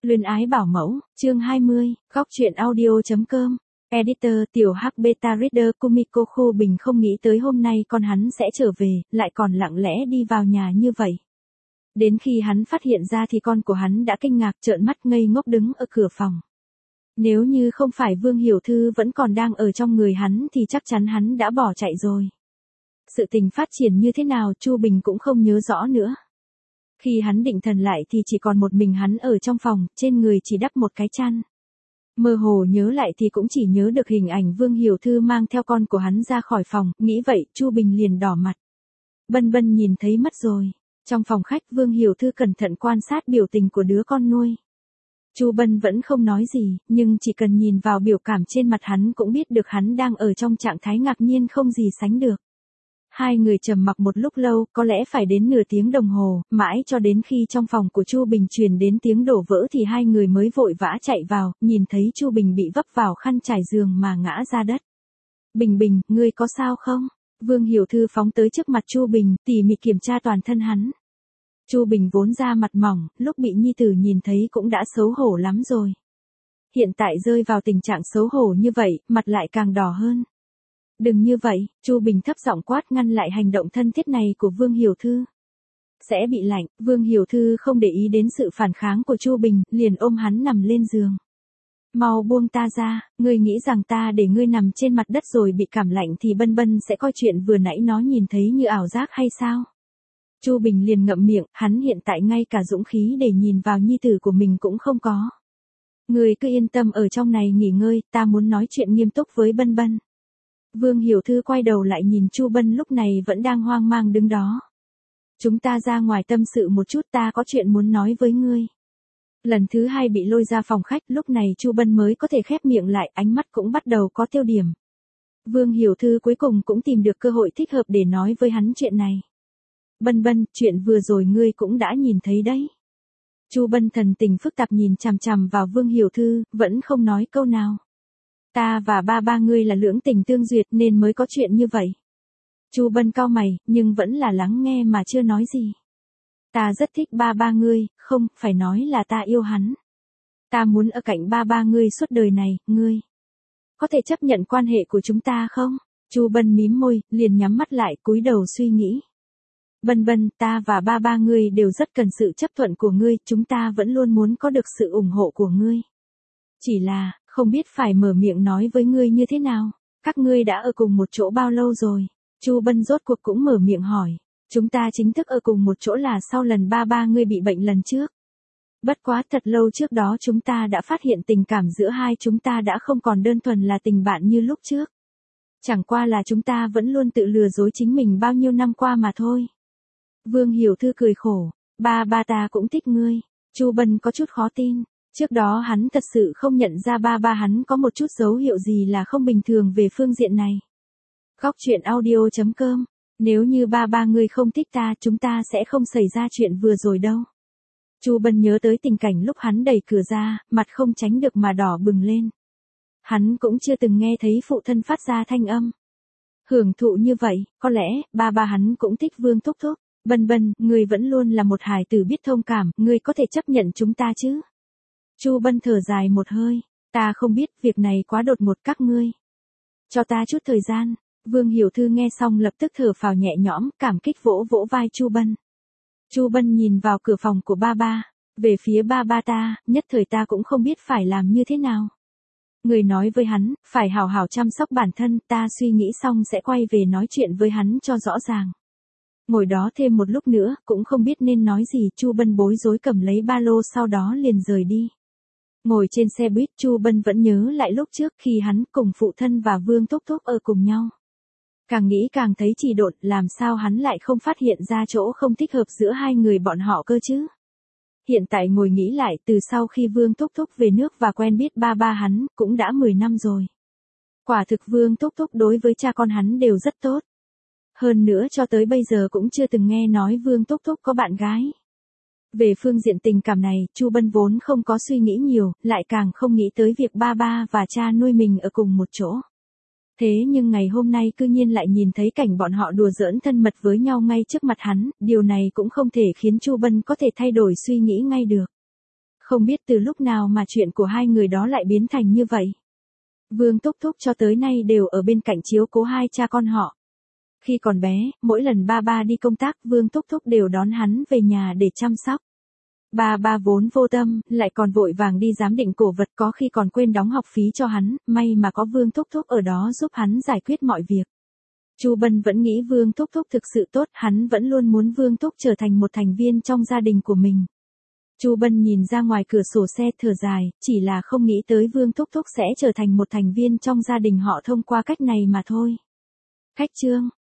Luyến ái bảo mẫu, chương 20, góc truyện audio.com. Editor tiểu hắc beta reader Kumiko Khu Bình không nghĩ tới hôm nay con hắn sẽ trở về, lại còn lặng lẽ đi vào nhà như vậy. Đến khi hắn phát hiện ra thì con của hắn đã kinh ngạc trợn mắt ngây ngốc đứng ở cửa phòng. Nếu như không phải Vương Hiểu Thư vẫn còn đang ở trong người hắn thì chắc chắn hắn đã bỏ chạy rồi. Sự tình phát triển như thế nào Chu Bình cũng không nhớ rõ nữa. Khi hắn định thần lại thì chỉ còn một mình hắn ở trong phòng, trên người chỉ đắp một cái chăn. Mơ hồ nhớ lại thì cũng chỉ nhớ được hình ảnh Vương Hiểu Thư mang theo con của hắn ra khỏi phòng, nghĩ vậy Chu Bình liền đỏ mặt. Bân Bân nhìn thấy mất rồi. Trong phòng khách Vương Hiểu Thư cẩn thận quan sát biểu tình của đứa con nuôi. Chu Bân vẫn không nói gì, nhưng chỉ cần nhìn vào biểu cảm trên mặt hắn cũng biết được hắn đang ở trong trạng thái ngạc nhiên không gì sánh được. Hai người trầm mặc một lúc lâu, có lẽ phải đến nửa tiếng đồng hồ, mãi cho đến khi trong phòng của Chu Bình truyền đến tiếng đổ vỡ thì hai người mới vội vã chạy vào, nhìn thấy Chu Bình bị vấp vào khăn trải giường mà ngã ra đất. Bình Bình, ngươi có sao không? Vương Hiểu Thư phóng tới trước mặt Chu Bình, tỉ mỉ kiểm tra toàn thân hắn. Chu Bình vốn da mặt mỏng, lúc bị nhi tử nhìn thấy cũng đã xấu hổ lắm rồi. Hiện tại rơi vào tình trạng xấu hổ như vậy, mặt lại càng đỏ hơn. Đừng như vậy, Chu Bình thấp giọng quát ngăn lại hành động thân thiết này của Vương Hiểu Thư. Sẽ bị lạnh, Vương Hiểu Thư không để ý đến sự phản kháng của Chu Bình, liền ôm hắn nằm lên giường. Mau buông ta ra, ngươi nghĩ rằng ta để ngươi nằm trên mặt đất rồi bị cảm lạnh thì Bân Bân sẽ coi chuyện vừa nãy nó nhìn thấy như ảo giác hay sao? Chu Bình liền ngậm miệng, hắn hiện tại ngay cả dũng khí để nhìn vào nhi tử của mình cũng không có. Ngươi cứ yên tâm ở trong này nghỉ ngơi, ta muốn nói chuyện nghiêm túc với Bân Bân. Vương Hiểu Thư quay đầu lại nhìn Chu Bân lúc này vẫn đang hoang mang đứng đó. Chúng ta ra ngoài tâm sự một chút, ta có chuyện muốn nói với ngươi. Lần thứ hai bị lôi ra phòng khách, lúc này Chu Bân mới có thể khép miệng lại, ánh mắt cũng bắt đầu có tiêu điểm. Vương Hiểu Thư cuối cùng cũng tìm được cơ hội thích hợp để nói với hắn chuyện này. Bân Bân, chuyện vừa rồi ngươi cũng đã nhìn thấy đấy. Chu Bân thần tình phức tạp nhìn chằm chằm vào Vương Hiểu Thư, vẫn không nói câu nào. Ta và ba ngươi là lưỡng tình tương duyệt nên mới có chuyện như vậy. Chu Bân cau mày, nhưng vẫn là lắng nghe mà chưa nói gì. Ta rất thích ba ngươi, không, phải nói là ta yêu hắn. Ta muốn ở cạnh ba ngươi suốt đời này, ngươi. Có thể chấp nhận quan hệ của chúng ta không? Chu Bân mím môi, liền nhắm mắt lại cúi đầu suy nghĩ. Bân Bân, ta và ba ngươi đều rất cần sự chấp thuận của ngươi, chúng ta vẫn luôn muốn có được sự ủng hộ của ngươi. Chỉ là, không biết phải mở miệng nói với ngươi như thế nào. Các ngươi đã ở cùng một chỗ bao lâu rồi? Chu Bân rốt cuộc cũng mở miệng hỏi. Chúng ta chính thức ở cùng một chỗ là sau lần ba ngươi bị bệnh lần trước. Bất quá thật lâu trước đó chúng ta đã phát hiện tình cảm giữa hai chúng ta đã không còn đơn thuần là tình bạn như lúc trước. Chẳng qua là chúng ta vẫn luôn tự lừa dối chính mình bao nhiêu năm qua mà thôi. Vương Hiểu Thư cười khổ. Ba ta cũng thích ngươi. Chu Bân có chút khó tin. Trước đó hắn thật sự không nhận ra ba hắn có một chút dấu hiệu gì là không bình thường về phương diện này. Góc truyện audio.com. Nếu như ba ngươi không thích ta, chúng ta sẽ không xảy ra chuyện vừa rồi đâu. Chu Bân nhớ tới tình cảnh lúc hắn đẩy cửa ra, mặt không tránh được mà đỏ bừng lên. Hắn cũng chưa từng nghe thấy phụ thân phát ra thanh âm hưởng thụ như vậy, có lẽ ba hắn cũng thích Vương thúc thúc. Bân, ngươi vẫn luôn là một hài tử biết thông cảm, ngươi có thể chấp nhận chúng ta chứ? Chu Bân thở dài một hơi, ta không biết, việc này quá đột ngột các ngươi. Cho ta chút thời gian. Vương Hiểu Thư nghe xong lập tức thở phào nhẹ nhõm, cảm kích vỗ vỗ vai Chu Bân. Chu Bân nhìn vào cửa phòng của ba. Về phía ba ta, nhất thời ta cũng không biết phải làm như thế nào. Người nói với hắn, phải hào hào chăm sóc bản thân, ta suy nghĩ xong sẽ quay về nói chuyện với hắn cho rõ ràng. Ngồi đó thêm một lúc nữa, cũng không biết nên nói gì, Chu Bân bối rối cầm lấy ba lô sau đó liền rời đi. Ngồi trên xe buýt, Chu Bân vẫn nhớ lại lúc trước khi hắn cùng phụ thân và Vương thúc thúc ở cùng nhau. Càng nghĩ càng thấy trì độn, làm sao hắn lại không phát hiện ra chỗ không thích hợp giữa hai người bọn họ cơ chứ? Hiện tại ngồi nghĩ lại, từ sau khi Vương thúc thúc về nước và quen biết ba hắn, cũng đã 10 năm rồi. Quả thực Vương thúc thúc đối với cha con hắn đều rất tốt. Hơn nữa cho tới bây giờ cũng chưa từng nghe nói Vương thúc thúc có bạn gái. Về phương diện tình cảm này, Chu Bân vốn không có suy nghĩ nhiều, lại càng không nghĩ tới việc ba và cha nuôi mình ở cùng một chỗ. Thế nhưng ngày hôm nay cư nhiên lại nhìn thấy cảnh bọn họ đùa giỡn thân mật với nhau ngay trước mặt hắn, điều này cũng không thể khiến Chu Bân có thể thay đổi suy nghĩ ngay được. Không biết từ lúc nào mà chuyện của hai người đó lại biến thành như vậy. Vương Thúc Thúc cho tới nay đều ở bên cạnh chiếu cố hai cha con họ. Khi còn bé, mỗi lần ba ba đi công tác, Vương Thúc Thúc đều đón hắn về nhà để chăm sóc. Ba ba vốn vô tâm, lại còn vội vàng đi giám định cổ vật, có khi còn quên đóng học phí cho hắn, may mà có Vương Thúc Thúc ở đó giúp hắn giải quyết mọi việc. Chu Bân vẫn nghĩ Vương Thúc Thúc thực sự tốt, hắn vẫn luôn muốn Vương Thúc trở thành một thành viên trong gia đình của mình. Chu Bân nhìn ra ngoài cửa sổ xe thở dài, chỉ là không nghĩ tới Vương Thúc Thúc sẽ trở thành một thành viên trong gia đình họ thông qua cách này mà thôi. Khách trương